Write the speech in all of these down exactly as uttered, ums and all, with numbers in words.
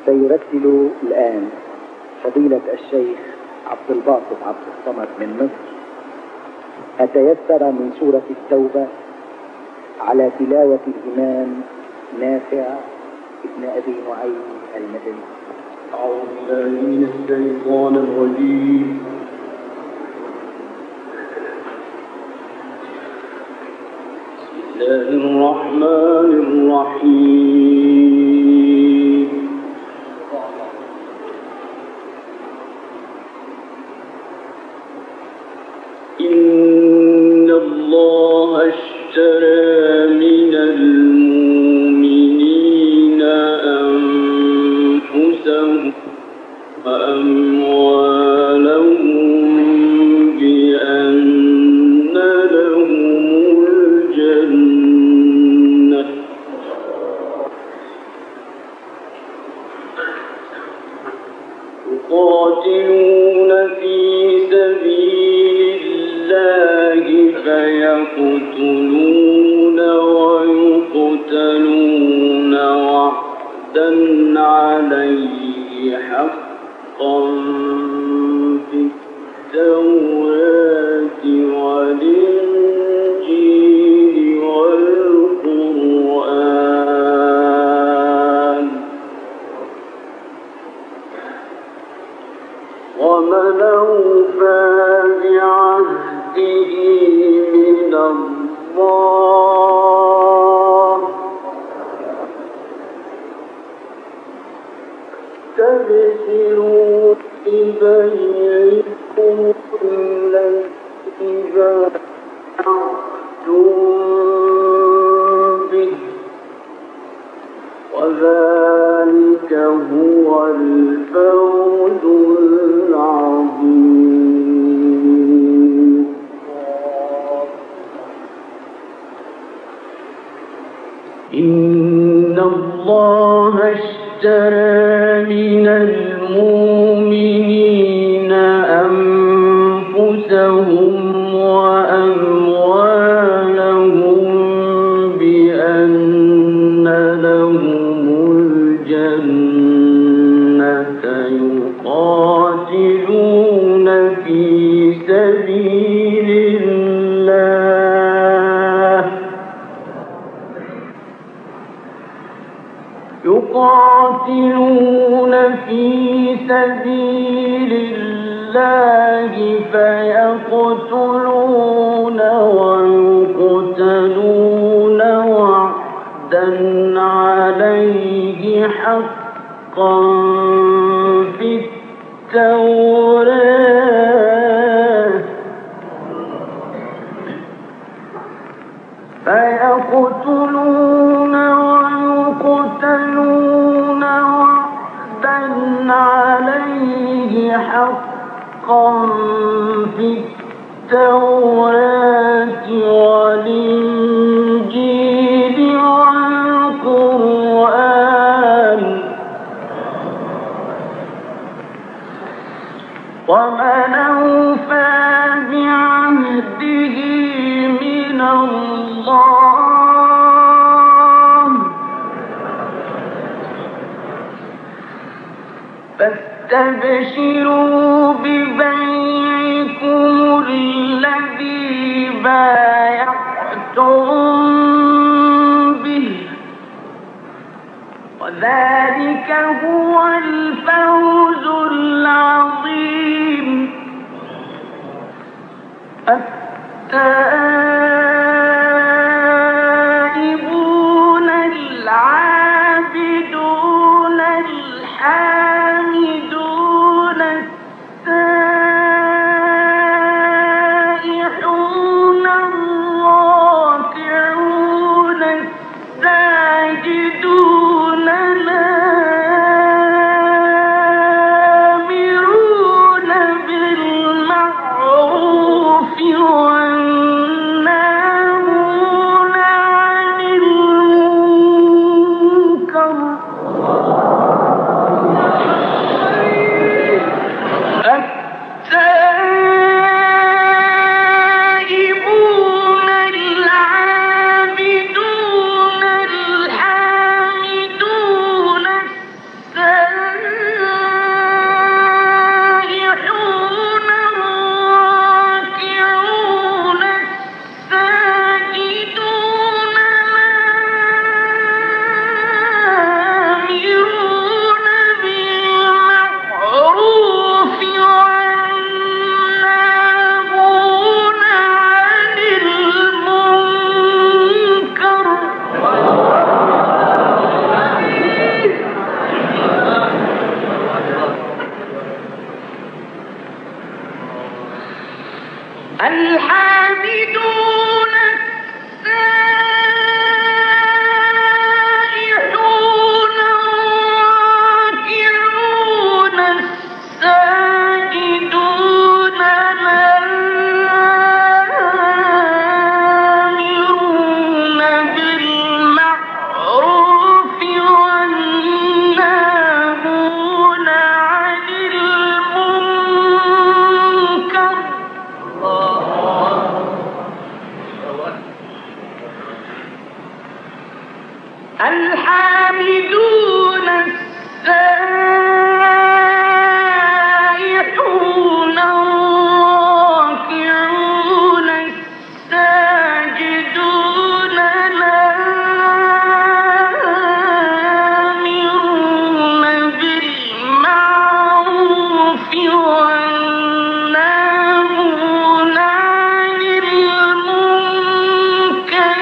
سيرتل الآن فضيلة الشيخ عبد الباسط عبد الصمد من مصر أتيسر من سورة التوبة على تلاوة الإمام نافع ابن أبي نعيم المدني. أعوذ بالله من الشيطان الرجيم. بسم الله الرحمن الرحيم. إن الله اشترى من المؤمنين أنفسهم وأموالهم بأن لهم الجنة يقاتلون في سبيل الله فيقتلون ويقتلون وعدا عليه حقا في التوراة والإنجيل والقرآن ومن أوفى بعهده من الله تبشروا ببيعكم الذي بايعتم به وذلك هو الفوز العظيم. إن الله اشترى من المؤمنين أنفسهم وأموالهم بأن لهم الجنة يقاتلون في سبيل الله يقاتلون في سبيل الله فيقتلون ويقتلون وعدا عليه حقا في التوراة فيقتلون ويقتلون وعدا عليه حقا في التوراة والإنجيل والقرآن ومن أوفى بعهده من الله فاستبشروا ببيعكم الذي بايعتم به وذلك هو الفوز العظيم. التائبون العابدون الحامدون السائحون الراكعون الساجدون الآمرون بالمعروف والنهي الحامدون السائحون الراكعون الساجدون الآمرون بالمعروف والناهون عن المنكر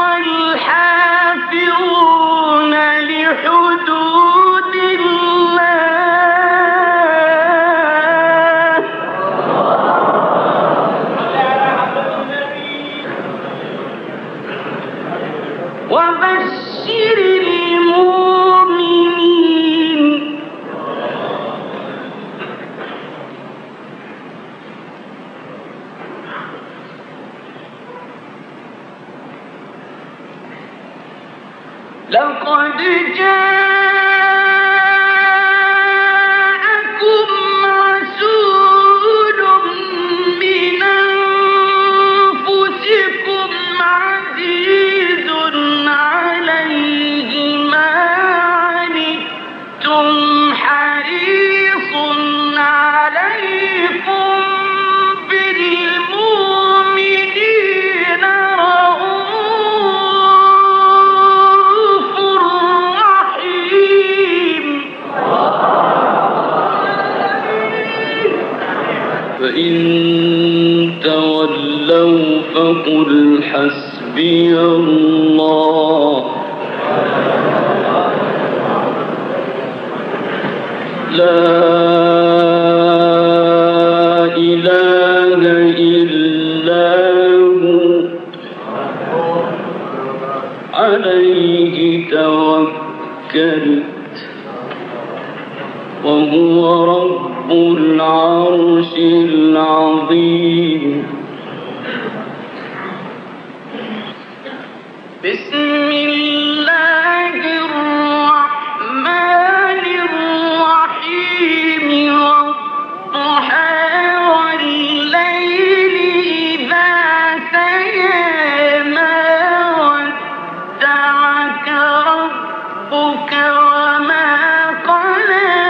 والحافظون لحدود الله وبشر المؤمنين. لقد جاءكم رسول من أنفسكم عزيز عليه ما عنتم حريص عليكم بالمؤمنين رؤوف رحيم. فإن تولوا فقل حسبي الله لا إله إلا هو عليه توكلت وهو رب العرش العظيم. بسم الله الرحمن الرحيم والضحى والليل إذا سجى ما ودعك ربك وما قلى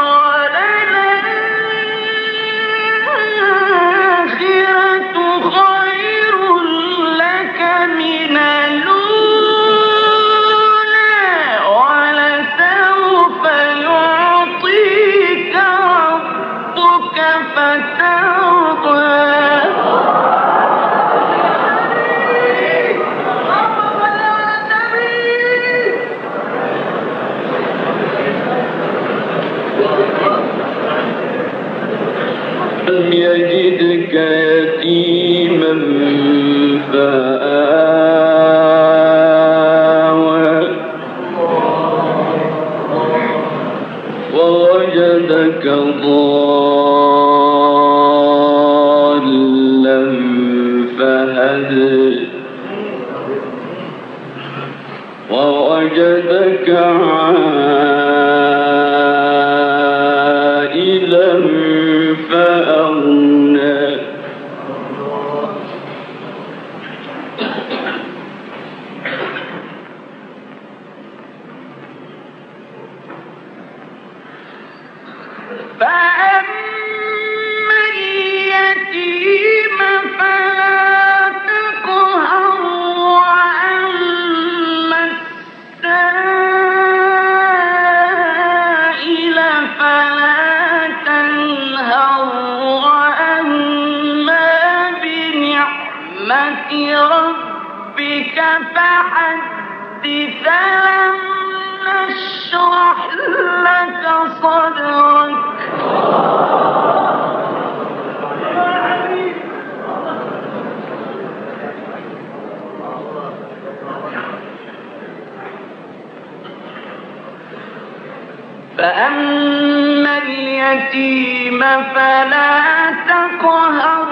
وللآخرة خير لك من الأولى ولسوف يعطيك ربك فترضى. لم يجدك يتيما فآوى ووجدك ضالا فهدى ووجدك عائلا فأغنى فأما اليتيم فلا تقهر وأما السائل فلا تنهر وأما بنعمة ربك فحدث. ألم نشرح لك صدرك فأما اليتيم فلا تقهر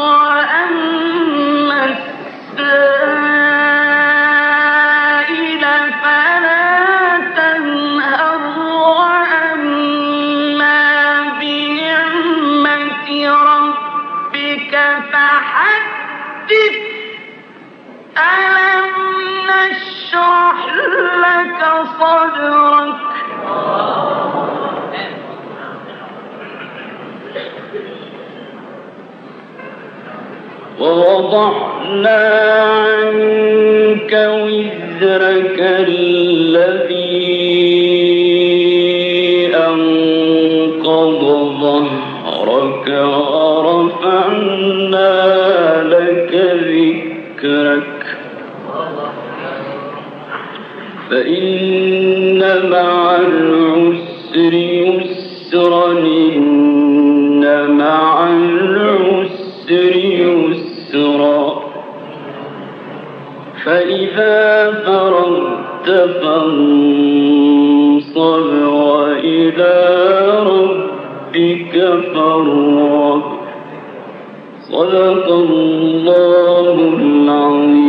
وأما السائل فلا تنهر وأما بنعمة ربك فحدث. ألم نشرح لك صدرك ووضعنا عنك وزرك الذي أنقض ظهرك ورفعنا لك ذكرك فإن مع العسر يسرا إن مع العسر يسرا فإذا فرغت فانصب وإلى ربك فارغب صدق الله العظيم.